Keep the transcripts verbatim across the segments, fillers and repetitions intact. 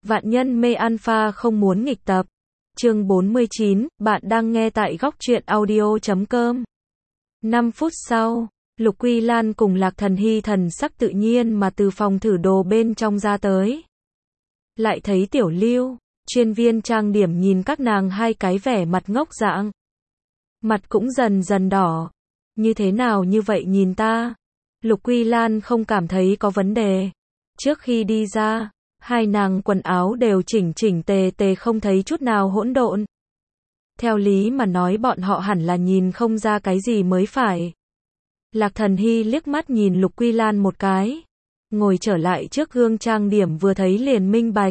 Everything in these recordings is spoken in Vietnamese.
Vạn nhân mê alpha không muốn nghịch tập. Chương bốn mươi chín, bạn đang nghe tại góc truyện audio chấm com. năm phút sau, Lục Quy Lan cùng Lạc Thần Hy thần sắc tự nhiên mà từ phòng thử đồ bên trong ra tới. Lại thấy Tiểu Lưu, chuyên viên trang điểm nhìn các nàng hai cái vẻ mặt ngốc dạng. Mặt cũng dần dần đỏ. Như thế nào như vậy nhìn ta? Lục Quy Lan không cảm thấy có vấn đề. Trước khi đi ra, hai nàng quần áo đều chỉnh chỉnh tề tề không thấy chút nào hỗn độn. Theo lý mà nói bọn họ hẳn là nhìn không ra cái gì mới phải. Lạc Thần Hy liếc mắt nhìn Lục Quy Lan một cái. Ngồi trở lại trước gương trang điểm vừa thấy liền minh bạch.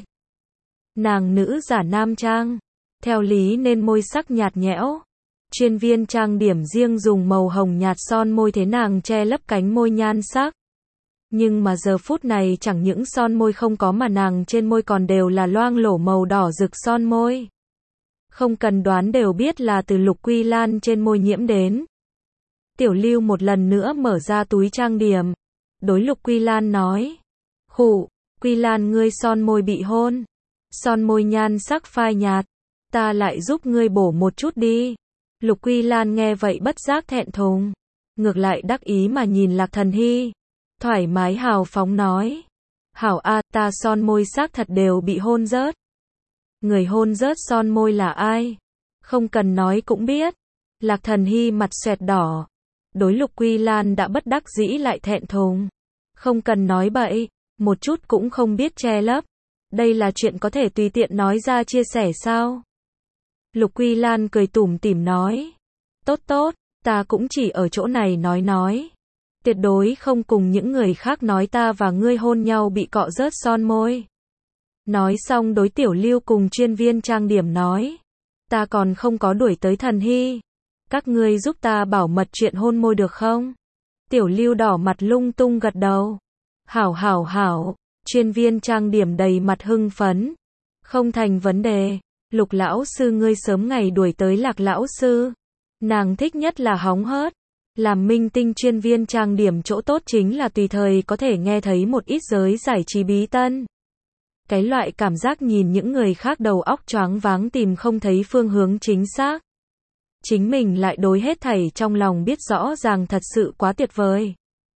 Nàng nữ giả nam trang. Theo lý nên môi sắc nhạt nhẽo. Chuyên viên trang điểm riêng dùng màu hồng nhạt son môi thế nàng che lấp cánh môi nhan sắc. Nhưng mà giờ phút này chẳng những son môi không có mà nàng trên môi còn đều là loang lổ màu đỏ rực son môi. Không cần đoán đều biết là từ Lục Quy Lan trên môi nhiễm đến. Tiểu Lưu một lần nữa mở ra túi trang điểm. Đối Lục Quy Lan nói. Khụ, Quy Lan ngươi son môi bị hôn. Son môi nhan sắc phai nhạt. Ta lại giúp ngươi bổ một chút đi. Lục Quy Lan nghe vậy bất giác thẹn thùng. Ngược lại đắc ý mà nhìn Lạc Thần Hy. Thoải mái hào phóng nói. Hảo a, ta son môi xác thật đều bị hôn rớt. Người hôn rớt son môi là ai? Không cần nói cũng biết. Lạc Thần Hy mặt xoẹt đỏ. Đối Lục Quy Lan đã bất đắc dĩ lại thẹn thùng. Không cần nói bậy, một chút cũng không biết che lấp. Đây là chuyện có thể tùy tiện nói ra chia sẻ sao? Lục Quy Lan cười tủm tỉm nói. Tốt tốt, ta cũng chỉ ở chỗ này nói nói. Tuyệt đối không cùng những người khác nói ta và ngươi hôn nhau bị cọ rớt son môi. Nói xong đối Tiểu Lưu cùng chuyên viên trang điểm nói. Ta còn không có đuổi tới Thần Hy. Các ngươi giúp ta bảo mật chuyện hôn môi được không? Tiểu Lưu đỏ mặt lung tung gật đầu. Hảo hảo hảo, chuyên viên trang điểm đầy mặt hưng phấn. Không thành vấn đề. Lục lão sư ngươi sớm ngày đuổi tới Lạc lão sư. Nàng thích nhất là hóng hớt. Làm minh tinh chuyên viên trang điểm chỗ tốt chính là tùy thời có thể nghe thấy một ít giới giải trí bí tân. Cái loại cảm giác nhìn những người khác đầu óc choáng váng tìm không thấy phương hướng chính xác. Chính mình lại đối hết thảy trong lòng biết rõ ràng thật sự quá tuyệt vời.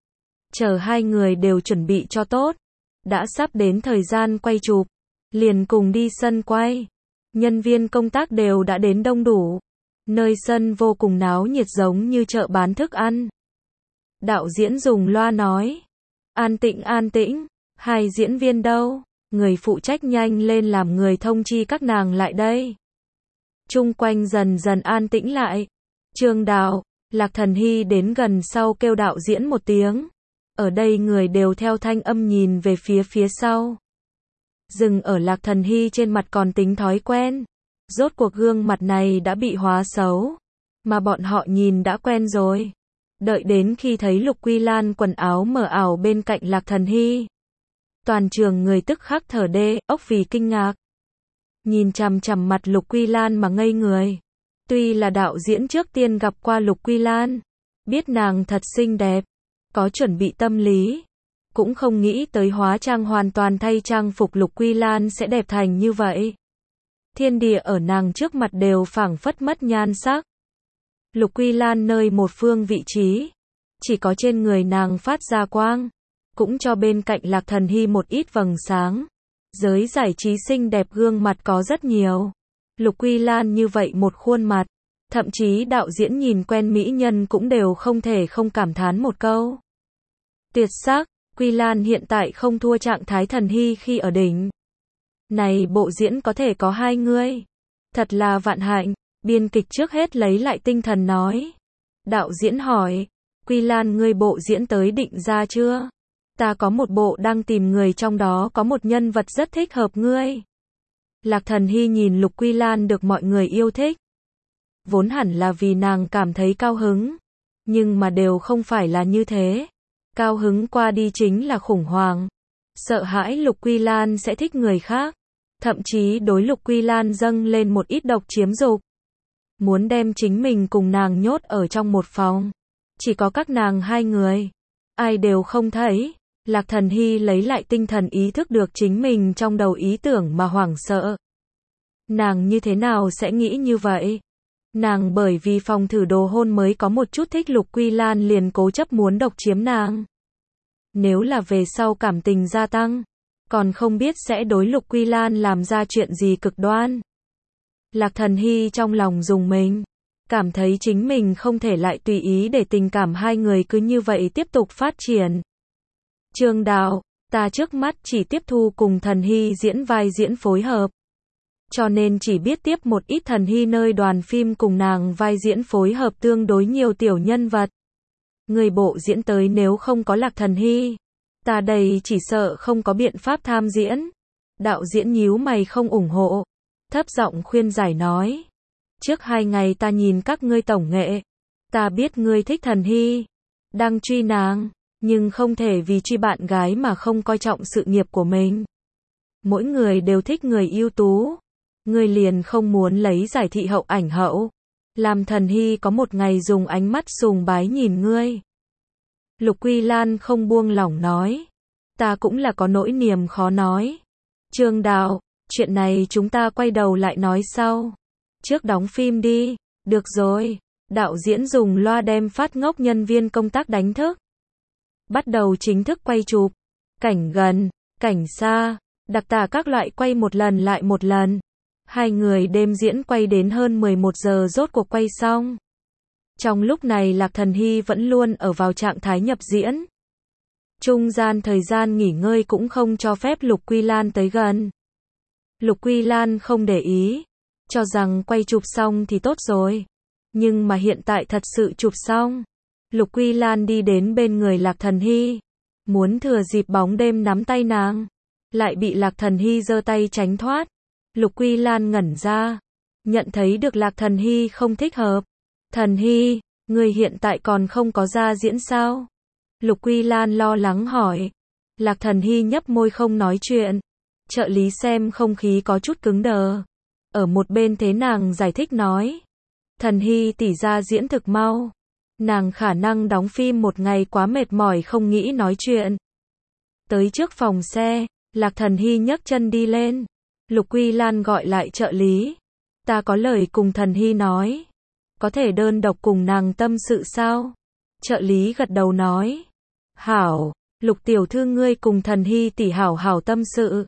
Chờ hai người đều chuẩn bị cho tốt. Đã sắp đến thời gian quay chụp. Liền cùng đi sân quay. Nhân viên công tác đều đã đến đông đủ. Nơi sân vô cùng náo nhiệt giống như chợ bán thức ăn. Đạo diễn dùng loa nói. An tĩnh an tĩnh, hai diễn viên đâu? Người phụ trách nhanh lên làm người thông chi các nàng lại đây. Chung quanh dần dần an tĩnh lại. Trương Đạo, Lạc Thần Hy đến gần sau kêu đạo diễn một tiếng. Ở đây người đều theo thanh âm nhìn về phía phía sau. Dừng ở Lạc Thần Hy trên mặt còn tính thói quen. Rốt cuộc gương mặt này đã bị hóa xấu. Mà bọn họ nhìn đã quen rồi. Đợi đến khi thấy Lục Quy Lan quần áo mờ ảo bên cạnh Lạc Thần Hy. Toàn trường người tức khắc thở đê, ốc vì kinh ngạc. Nhìn chằm chằm mặt Lục Quy Lan mà ngây người. Tuy là đạo diễn trước tiên gặp qua Lục Quy Lan. Biết nàng thật xinh đẹp. Có chuẩn bị tâm lý. Cũng không nghĩ tới hóa trang hoàn toàn thay trang phục Lục Quy Lan sẽ đẹp thành như vậy. Thiên địa ở nàng trước mặt đều phảng phất mất nhan sắc. Lục Quy Lan nơi một phương vị trí. Chỉ có trên người nàng phát ra quang. Cũng cho bên cạnh Lạc Thần Hy một ít vầng sáng. Giới giải trí xinh đẹp gương mặt có rất nhiều. Lục Quy Lan như vậy một khuôn mặt. Thậm chí đạo diễn nhìn quen mỹ nhân cũng đều không thể không cảm thán một câu. Tuyệt sắc, Quy Lan hiện tại không thua trạng thái Thần Hy khi ở đỉnh. Này bộ diễn có thể có hai người. Thật là vạn hạnh. Biên kịch trước hết lấy lại tinh thần nói. Đạo diễn hỏi. Quy Lan ngươi bộ diễn tới định ra chưa? Ta có một bộ đang tìm người trong đó có một nhân vật rất thích hợp ngươi. Lạc Thần Hy nhìn Lục Quy Lan được mọi người yêu thích. Vốn hẳn là vì nàng cảm thấy cao hứng. Nhưng mà đều không phải là như thế. Cao hứng qua đi chính là khủng hoảng. Sợ hãi Lục Quy Lan sẽ thích người khác. Thậm chí đối Lục Quy Lan dâng lên một ít độc chiếm dục. Muốn đem chính mình cùng nàng nhốt ở trong một phòng. Chỉ có các nàng hai người. Ai đều không thấy. Lạc Thần Hy lấy lại tinh thần ý thức được chính mình trong đầu ý tưởng mà hoảng sợ. Nàng như thế nào sẽ nghĩ như vậy? Nàng bởi vì phòng thử đồ hôn mới có một chút thích Lục Quy Lan liền cố chấp muốn độc chiếm nàng. Nếu là về sau cảm tình gia tăng, còn không biết sẽ đối Lục Quy Lan làm ra chuyện gì cực đoan. Lạc Thần Hy trong lòng rùng mình, cảm thấy chính mình không thể lại tùy ý để tình cảm hai người cứ như vậy tiếp tục phát triển. Trương Đạo, ta trước mắt chỉ tiếp thu cùng Thần Hy diễn vai diễn phối hợp. Cho nên chỉ biết tiếp một ít Thần Hy nơi đoàn phim cùng nàng vai diễn phối hợp tương đối nhiều tiểu nhân vật. Người bộ diễn tới nếu không có Lạc Thần Hy, ta đây chỉ sợ không có biện pháp tham diễn. Đạo diễn nhíu mày không ủng hộ, thấp giọng khuyên giải nói. Trước hai ngày ta nhìn các ngươi tổng nghệ, ta biết ngươi thích Thần Hy, đang truy nàng, nhưng không thể vì truy bạn gái mà không coi trọng sự nghiệp của mình. Mỗi người đều thích người ưu tú, ngươi liền không muốn lấy giải thị hậu ảnh hậu, làm Thần Hy có một ngày dùng ánh mắt sùng bái nhìn ngươi. Lục Quy Lan không buông lỏng nói, ta cũng là có nỗi niềm khó nói. Trương Đạo, chuyện này chúng ta quay đầu lại nói sau. Trước đóng phim đi. Được rồi. Đạo diễn dùng loa đem phát ngốc nhân viên công tác đánh thức. Bắt đầu chính thức quay chụp. Cảnh gần, cảnh xa, đặc tả các loại quay một lần lại một lần. Hai người đêm diễn quay đến hơn mười một giờ rốt cuộc quay xong. Trong lúc này Lạc Thần Hy vẫn luôn ở vào trạng thái nhập diễn. Trung gian thời gian nghỉ ngơi cũng không cho phép Lục Quy Lan tới gần. Lục Quy Lan không để ý, cho rằng quay chụp xong thì tốt rồi. Nhưng mà hiện tại thật sự chụp xong. Lục Quy Lan đi đến bên người Lạc Thần Hy, muốn thừa dịp bóng đêm nắm tay nàng, lại bị Lạc Thần Hy giơ tay tránh thoát. Lục Quy Lan ngẩn ra, nhận thấy được Lạc Thần Hy không thích hợp. Thần Hy, người hiện tại còn không có ra diễn sao? Lục Quy Lan lo lắng hỏi. Lạc Thần Hy nhấp môi không nói chuyện. Trợ lý xem không khí có chút cứng đờ. Ở một bên thế nàng giải thích nói. Thần Hy tỉ ra diễn thực mau. Nàng khả năng đóng phim một ngày quá mệt mỏi không nghĩ nói chuyện. Tới trước phòng xe, Lạc Thần Hy nhấc chân đi lên. Lục Quy Lan gọi lại trợ lý. Ta có lời cùng Thần Hy nói. Có thể đơn độc cùng nàng tâm sự sao? Trợ lý gật đầu nói. Hảo, Lục tiểu thư ngươi cùng Thần Hy tỷ hảo hảo tâm sự.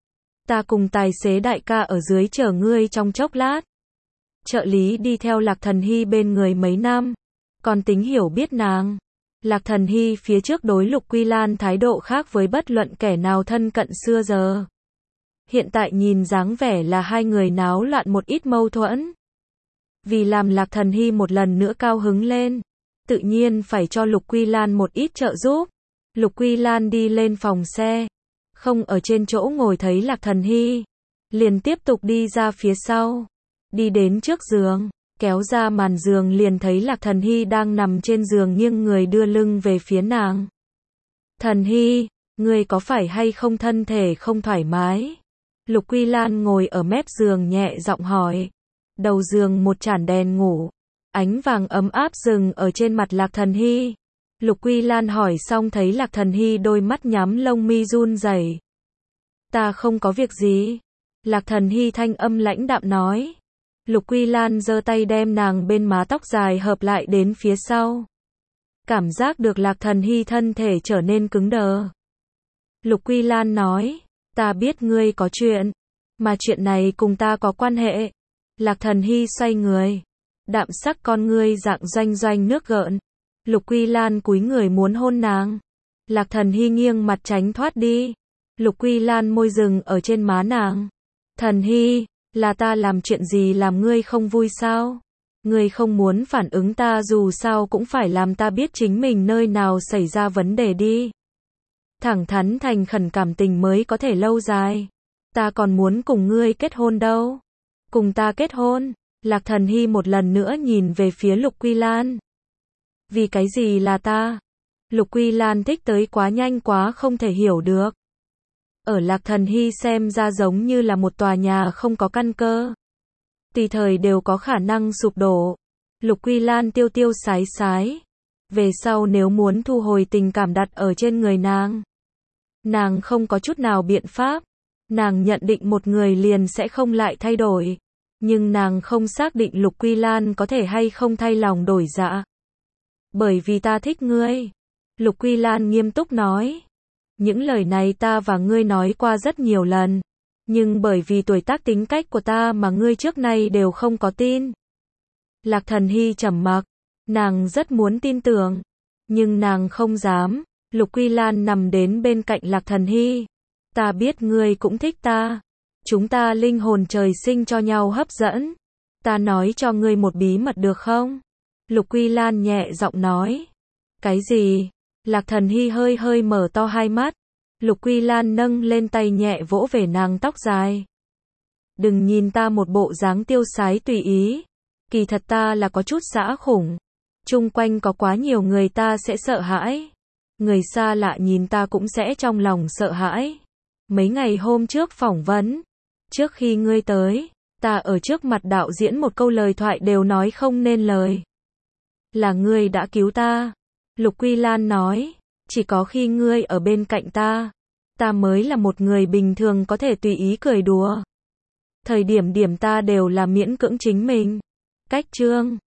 Ta cùng tài xế đại ca ở dưới chờ ngươi trong chốc lát. Trợ lý đi theo Lạc Thần Hy bên người mấy năm, còn tính hiểu biết nàng. Lạc Thần Hy phía trước đối Lục Quy Lan thái độ khác với bất luận kẻ nào thân cận xưa giờ. Hiện tại nhìn dáng vẻ là hai người náo loạn một ít mâu thuẫn. Vì làm Lạc Thần Hy một lần nữa cao hứng lên, tự nhiên phải cho Lục Quy Lan một ít trợ giúp. Lục Quy Lan đi lên phòng xe, không ở trên chỗ ngồi thấy Lạc Thần Hy, liền tiếp tục đi ra phía sau, đi đến trước giường, kéo ra màn giường liền thấy Lạc Thần Hy đang nằm trên giường nghiêng người đưa lưng về phía nàng. Thần Hy, ngươi có phải hay không thân thể không thoải mái? Lục Quy Lan ngồi ở mép giường nhẹ giọng hỏi. Đầu giường một chản đèn ngủ, ánh vàng ấm áp dừng ở trên mặt Lạc Thần Hy. Lục Quy Lan hỏi xong thấy Lạc Thần Hy đôi mắt nhắm lông mi run rẩy. Ta không có việc gì. Lạc Thần Hy thanh âm lãnh đạm nói. Lục Quy Lan giơ tay đem nàng bên má tóc dài hợp lại đến phía sau. Cảm giác được Lạc Thần Hy thân thể trở nên cứng đờ. Lục Quy Lan nói, ta biết ngươi có chuyện, mà chuyện này cùng ta có quan hệ. Lạc Thần Hy xoay người, đạm sắc con ngươi dạng doanh doanh nước gợn. Lục Quy Lan cúi người muốn hôn nàng. Lạc Thần Hy nghiêng mặt tránh thoát đi. Lục Quy Lan môi dừng ở trên má nàng. Thần Hy, là ta làm chuyện gì làm ngươi không vui sao? Ngươi không muốn phản ứng ta dù sao cũng phải làm ta biết chính mình nơi nào xảy ra vấn đề đi. Thẳng thắn thành khẩn cảm tình mới có thể lâu dài. Ta còn muốn cùng ngươi kết hôn đâu. Cùng ta kết hôn. Lạc Thần Hy một lần nữa nhìn về phía Lục Quy Lan. Vì cái gì là ta? Lục Quy Lan thích tới quá nhanh quá không thể hiểu được. Ở Lạc Thần Hy xem ra giống như là một tòa nhà không có căn cơ. Tùy thời đều có khả năng sụp đổ. Lục Quy Lan tiêu tiêu sái sái. Về sau nếu muốn thu hồi tình cảm đặt ở trên người nàng, Nàng không có chút nào biện pháp. Nàng nhận định một người liền sẽ không lại thay đổi. Nhưng nàng không xác định Lục Quy Lan có thể hay không thay lòng đổi dạ. Bởi vì ta thích ngươi. Lục Quy Lan nghiêm túc nói. Những lời này ta và ngươi nói qua rất nhiều lần. Nhưng bởi vì tuổi tác tính cách của ta mà ngươi trước nay đều không có tin. Lạc Thần Hy trầm mặc. Nàng rất muốn tin tưởng. Nhưng nàng không dám. Lục Quy Lan nằm đến bên cạnh Lạc Thần Hy. Ta biết ngươi cũng thích ta. Chúng ta linh hồn trời sinh cho nhau hấp dẫn. Ta nói cho ngươi một bí mật được không? Lục Quy Lan nhẹ giọng nói. Cái gì? Lạc Thần Hy hơi hơi mở to hai mắt. Lục Quy Lan nâng lên tay nhẹ vỗ về nàng tóc dài. Đừng nhìn ta một bộ dáng tiêu sái tùy ý. Kỳ thật ta là có chút dã khủng. Chung quanh có quá nhiều người ta sẽ sợ hãi. Người xa lạ nhìn ta cũng sẽ trong lòng sợ hãi. Mấy ngày hôm trước phỏng vấn, trước khi ngươi tới, ta ở trước mặt đạo diễn một câu lời thoại đều nói không nên lời. Là ngươi đã cứu ta. Lục Quy Lan nói, chỉ có khi ngươi ở bên cạnh ta, ta mới là một người bình thường có thể tùy ý cười đùa. Thời điểm điểm ta đều là miễn cưỡng chính mình. Cách chương